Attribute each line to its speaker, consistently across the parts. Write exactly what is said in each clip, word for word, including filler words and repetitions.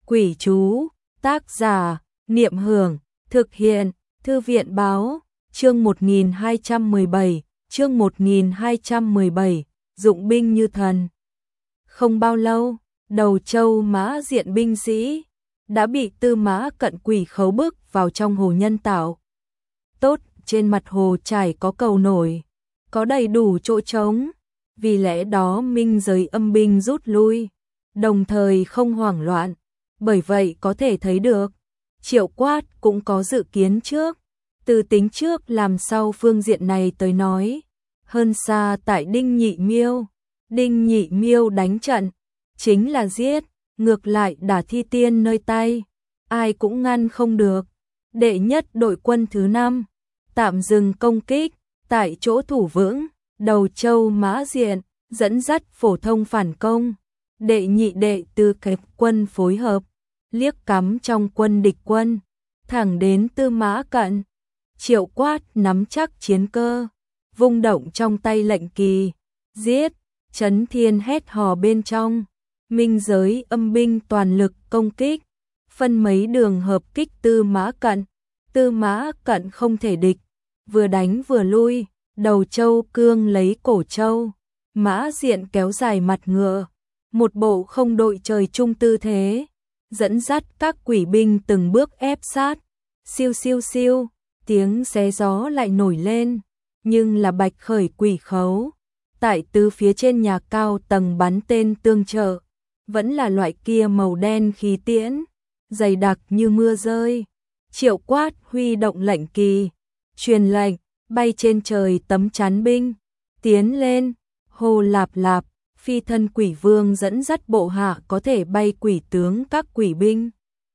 Speaker 1: Quỷ chú, tác giả, Niệm Hưởng, thực hiện, Thư viện báo, chương một nghìn hai trăm mười bảy, chương một nghìn hai trăm mười bảy, dụng binh như thần. Không bao lâu, Đầu Châu Mã Diện binh sĩ đã bị Tư Mã Cận quỷ khấu bức vào trong hồ nhân tạo. Tốt, trên mặt hồ trải có cầu nổi, có đầy đủ chỗ trống, vì lẽ đó minh giới âm binh rút lui, đồng thời không hoảng loạn, bởi vậy có thể thấy được, Triệu Quát cũng có dự kiến trước, từ tính trước làm sau phương diện này tới nói, hơn xa tại Đinh Nhị Miêu. Đinh Nhị Miêu đánh trận, chính là giết, ngược lại đả thi tiên nơi tay, ai cũng ngăn không được. Đệ nhất đội quân thứ năm, tạm dừng công kích, tại chỗ thủ vững, Đầu Châu Mã Diện, dẫn dắt phổ thông phản công. Đệ nhị đệ tư kẹp quân phối hợp, liếc cắm trong quân địch quân, thẳng đến Tư Mã Cận. Triệu Quát nắm chắc chiến cơ, vung động trong tay lệnh kỳ, giết, Chấn Thiên hét hò bên trong, minh giới âm binh toàn lực công kích, phân mấy đường hợp kích Tư Mã Cận. Tư Mã Cận không thể địch, vừa đánh vừa lui, Đầu Châu cương lấy cổ châu, Mã Diện kéo dài mặt ngựa, một bộ không đội trời chung tư thế, dẫn dắt các quỷ binh từng bước ép sát. Siêu siêu siêu, tiếng xé gió lại nổi lên, nhưng là Bạch Khởi quỷ khấu, tại tứ phía trên nhà cao tầng bắn tên tương trợ, vẫn là loại kia màu đen khí tiễn, dày đặc như mưa rơi. Triệu Quát huy động lệnh kỳ, truyền lệnh, bay trên trời tấm chắn binh, tiến lên, hô lạp lạp, phi thân quỷ vương dẫn dắt bộ hạ có thể bay quỷ tướng các quỷ binh.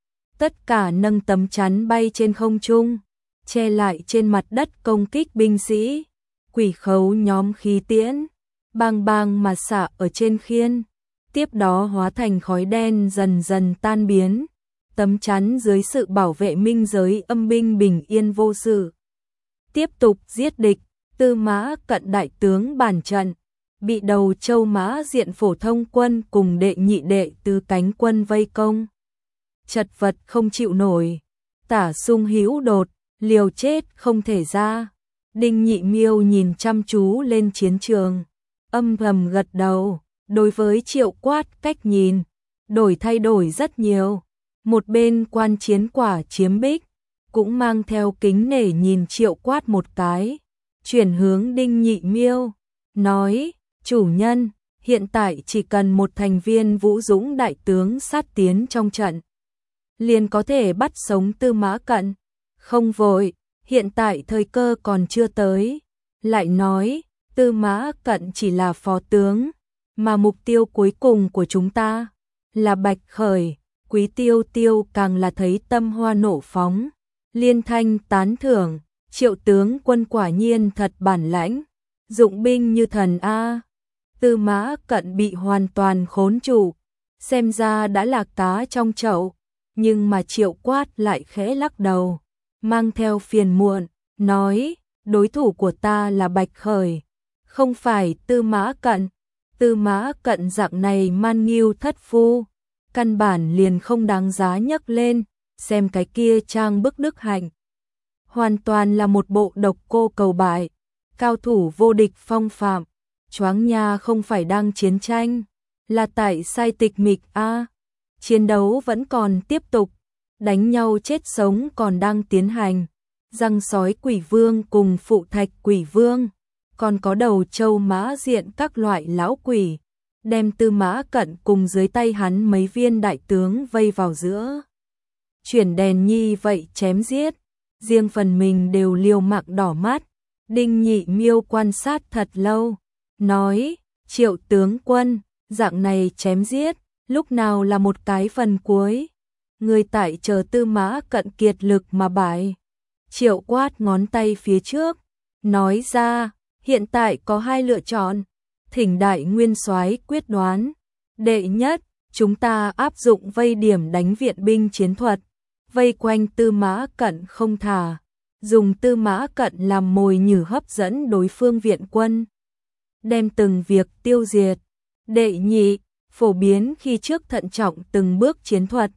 Speaker 1: Tất cả nâng tấm chắn bay trên không trung, che lại trên mặt đất công kích binh sĩ, quỷ khấu nhóm khí tiễn, bang bang mà xạ ở trên khiên, tiếp đó hóa thành khói đen dần dần tan biến. Tấm chắn dưới sự bảo vệ minh giới âm binh bình yên vô sự. Tiếp tục giết địch, Tư Mã Cận đại tướng bản trận, bị Đầu Châu Mã Diện phổ thông quân cùng đệ nhị đệ tứ cánh quân vây công. Chật vật không chịu nổi, tả sung hữu đột, liều chết không thể ra. Đinh Nhị Miêu nhìn chăm chú lên chiến trường, âm thầm gật đầu, đối với Triệu Quát cách nhìn, đổi thay đổi rất nhiều. Một bên quan chiến quả chiếm bích, cũng mang theo kính nể nhìn Triệu Quát một cái, chuyển hướng Đinh Nhị Miêu, nói, chủ nhân, hiện tại chỉ cần một thành viên vũ dũng đại tướng sát tiến trong trận, liền có thể bắt sống Tư Mã Cận. Không vội, hiện tại thời cơ còn chưa tới. Lại nói, Tư Mã Cận chỉ là phó tướng, mà mục tiêu cuối cùng của chúng ta là Bạch Khởi. Quý Tiêu Tiêu càng là thấy tâm hoa nổ phóng, liên thanh tán thưởng, Triệu tướng quân quả nhiên thật bản lãnh, dụng binh như thần a. Tư Mã Cận bị hoàn toàn khốn trụ, xem ra đã là cá trong chậu, nhưng mà Triệu Quát lại khẽ lắc đầu, mang theo phiền muộn, nói, đối thủ của ta là Bạch Khởi, không phải Tư Mã Cận. Tư Mã Cận dạng này man nghiêu thất phu, căn bản liền không đáng giá nhắc lên, xem cái kia trang bức đức hạnh. Hoàn toàn là một bộ độc cô cầu bại, cao thủ vô địch phong phạm, choáng nha không phải đang chiến tranh, là tại sai tịch mịch a. Chiến đấu vẫn còn tiếp tục, đánh nhau chết sống còn đang tiến hành, răng sói quỷ vương cùng phụ thạch quỷ vương, còn có Đầu Châu Mã Diện các loại lão quỷ, đem Tư Mã Cận cùng dưới tay hắn mấy viên đại tướng vây vào giữa. Chuyển đèn nhi vậy chém giết, riêng phần mình đều liều mạng đỏ mắt. Đinh Nhị Miêu quan sát thật lâu, nói, Triệu tướng quân, dạng này chém giết, lúc nào là một cái phần cuối. Người tại chờ Tư Mã Cận kiệt lực mà bại. Triệu Quát ngón tay phía trước, nói ra, hiện tại có hai lựa chọn. Thỉnh đại nguyên soái quyết đoán. Đệ nhất, chúng ta áp dụng vây điểm đánh viện binh chiến thuật, vây quanh Tư Mã Cận không thả, dùng Tư Mã Cận làm mồi nhử hấp dẫn đối phương viện quân, đem từng việc tiêu diệt. Đệ nhị, phổ biến khi trước thận trọng từng bước chiến thuật,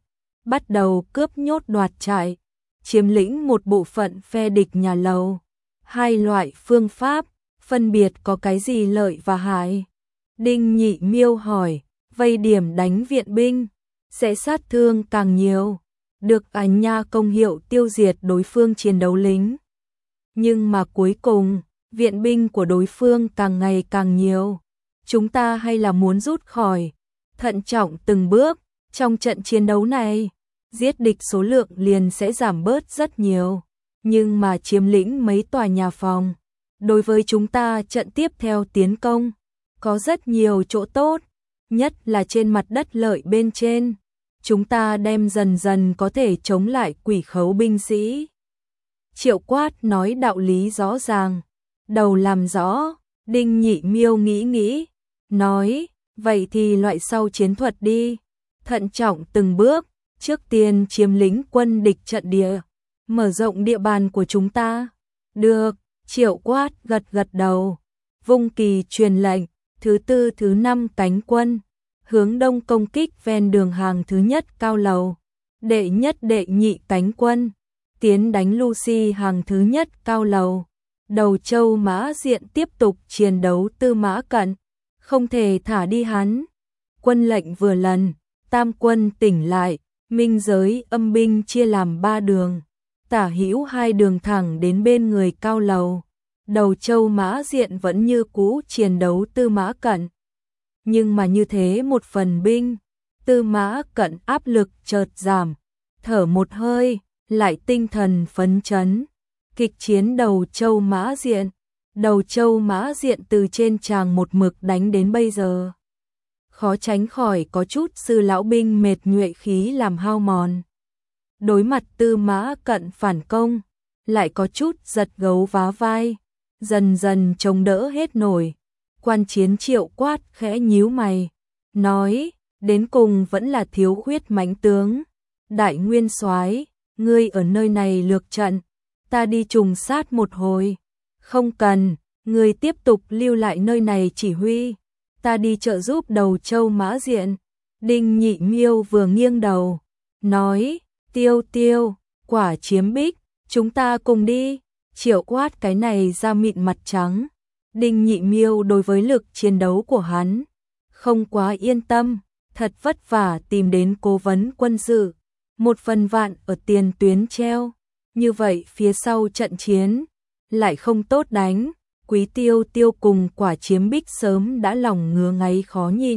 Speaker 1: bắt đầu cướp nhốt đoạt trại, chiếm lĩnh một bộ phận phe địch nhà Lầu. Hai loại phương pháp, phân biệt có cái gì lợi và hại? Đinh Nhị Miêu hỏi, vây điểm đánh viện binh, sẽ sát thương càng nhiều, được ảnh nha công hiệu tiêu diệt đối phương chiến đấu lính. Nhưng mà cuối cùng, viện binh của đối phương càng ngày càng nhiều. Chúng ta hay là muốn rút khỏi, thận trọng từng bước, trong trận chiến đấu này, giết địch số lượng liền sẽ giảm bớt rất nhiều. Nhưng mà chiếm lĩnh mấy tòa nhà phòng, đối với chúng ta trận tiếp theo tiến công, có rất nhiều chỗ tốt, nhất là trên mặt đất lợi bên trên. Chúng ta đem dần dần có thể chống lại quỷ khấu binh sĩ. Triệu Quát nói đạo lý rõ ràng, đầu làm rõ. Đinh Nhị Miêu nghĩ nghĩ, nói, vậy thì loại sau chiến thuật đi, thận trọng từng bước, trước tiên chiếm lĩnh quân địch trận địa, mở rộng địa bàn của chúng ta. Được, Triệu Quát gật gật đầu, vung kỳ truyền lệnh, thứ tư thứ năm cánh quân, hướng đông công kích ven đường hàng thứ nhất Cao Lầu, đệ nhất đệ nhị cánh quân, tiến đánh Lucy hàng thứ nhất Cao Lầu. Đầu Châu Mã Diện tiếp tục chiến đấu Tư Mã Cận, không thể thả đi hắn. Quân lệnh vừa lần, tam quân tỉnh lại, minh giới âm binh chia làm ba đường, tả hữu hai đường thẳng đến bên người Cao Lầu. Đầu Châu Mã Diện vẫn như cũ chiến đấu Tư Mã Cận. Nhưng mà như thế một phần binh, Tư Mã Cận áp lực chợt giảm, thở một hơi, lại tinh thần phấn chấn. Kịch chiến Đầu Châu Mã Diện, Đầu Châu Mã Diện từ trên tràng một mực đánh đến bây giờ. Khó tránh khỏi có chút sư lão binh mệt nhuệ khí làm hao mòn. Đối mặt Tư Mã Cận phản công, lại có chút giật gấu vá vai, dần dần chống đỡ hết nổi. Quan chiến Triệu Quát khẽ nhíu mày, nói, đến cùng vẫn là thiếu khuyết mãnh tướng. Đại nguyên soái, ngươi ở nơi này lược trận, ta đi trùng sát một hồi. Không cần, ngươi tiếp tục lưu lại nơi này chỉ huy, ta đi trợ giúp Đầu Châu Mã Diện. Đinh Nhị Miêu vừa nghiêng đầu, nói, Tiêu Tiêu, Quả Chiếm Bích, chúng ta cùng đi. Triệu Quát cái này da mịn mặt trắng. Đinh Nhị Miêu đối với lực chiến đấu của hắn không quá yên tâm, thật vất vả tìm đến cố vấn quân sự, một phần vạn ở tiền tuyến treo, như vậy phía sau trận chiến lại không tốt đánh. Quý Tiêu Tiêu cùng Quả Chiếm Bích sớm đã lòng ngứa ngáy khó nhịn,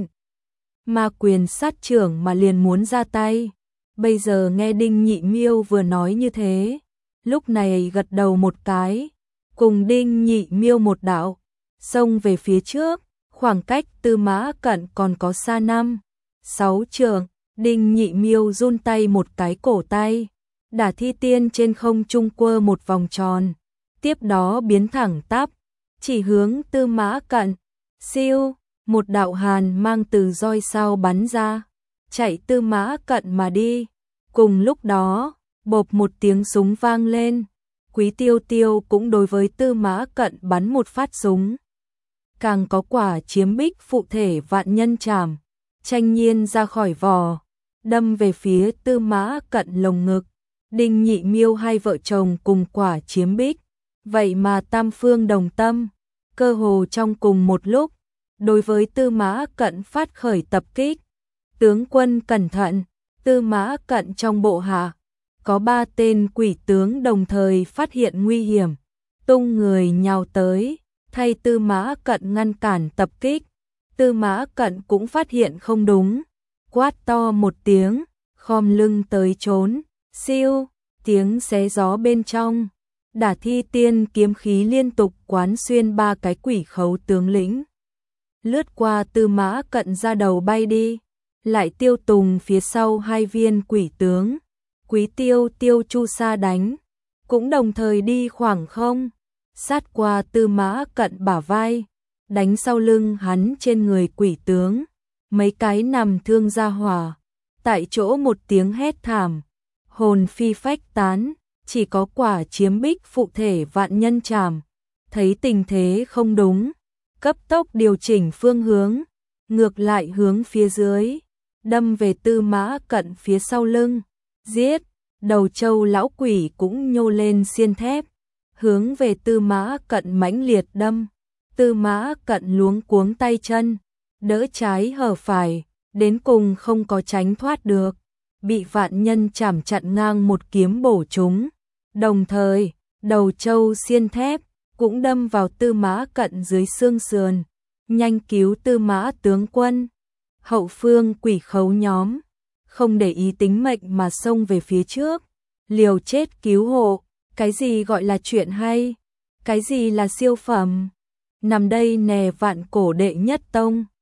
Speaker 1: mà quyền sát trưởng mà liền muốn ra tay. Bây giờ nghe Đinh Nhị Miêu vừa nói như thế, lúc này gật đầu một cái, cùng Đinh Nhị Miêu một đạo xông về phía trước. Khoảng cách Tư Mã Cận còn có xa năm sáu trượng. Đinh Nhị Miêu run tay một cái cổ tay, Đả Thi Tiên trên không trung quơ một vòng tròn, tiếp đó biến thẳng tắp, chỉ hướng Tư Mã Cận. Siêu, một đạo hàn mang từ roi sao bắn ra, chạy Tư Mã Cận mà đi. Cùng lúc đó, bộp một tiếng súng vang lên, Quý Tiêu Tiêu cũng đối với Tư Mã Cận bắn một phát súng. Càng có Quả Chiếm Bích phụ thể vạn nhân trảm, tranh nhiên ra khỏi vỏ, đâm về phía Tư Mã Cận lồng ngực. Đinh Nhị Miêu hai vợ chồng cùng Quả Chiếm Bích, vậy mà tam phương đồng tâm, cơ hồ trong cùng một lúc, đối với Tư Mã Cận phát khởi tập kích. Tướng quân cẩn thận, Tư Mã Cận trong bộ hạ có ba tên quỷ tướng đồng thời phát hiện nguy hiểm, tung người nhào tới, thay Tư Mã Cận ngăn cản tập kích. Tư Mã Cận cũng phát hiện không đúng, quát to một tiếng, khom lưng tới trốn. Siêu, tiếng xé gió bên trong, Đả Thi Tiên kiếm khí liên tục quán xuyên ba cái quỷ khấu tướng lĩnh, lướt qua Tư Mã Cận ra đầu bay đi, lại tiêu tùng phía sau hai viên quỷ tướng. Quý Tiêu Tiêu Chu Sa đánh, cũng đồng thời đi khoảng không, sát qua Tư Mã Cận bả vai, đánh sau lưng hắn trên người quỷ tướng, mấy cái nằm thương ra hỏa, tại chỗ một tiếng hét thảm, hồn phi phách tán. Chỉ có Quả Chiếm Bích phụ thể vạn nhân trảm, thấy tình thế không đúng, cấp tốc điều chỉnh phương hướng, ngược lại hướng phía dưới, đâm về Tư Mã Cận phía sau lưng. giết, đầu Châu lão quỷ cũng nhô lên xiên thép, hướng về Tư Mã Cận mãnh liệt đâm. Tư Mã Cận luống cuống tay chân, đỡ trái hở phải, đến cùng không có tránh thoát được, bị vạn nhân chảm chặn ngang một kiếm bổ trúng. Đồng thời, đầu Châu xiên thép cũng đâm vào Tư Mã Cận dưới xương sườn. Nhanh cứu Tư Mã tướng quân. Hậu phương quỷ khấu nhóm không để ý tính mệnh mà xông về phía trước, liều chết cứu hộ. Cái gì gọi là chuyện hay? Cái gì là siêu phẩm? Nằm đây nè vạn cổ đệ nhất tông.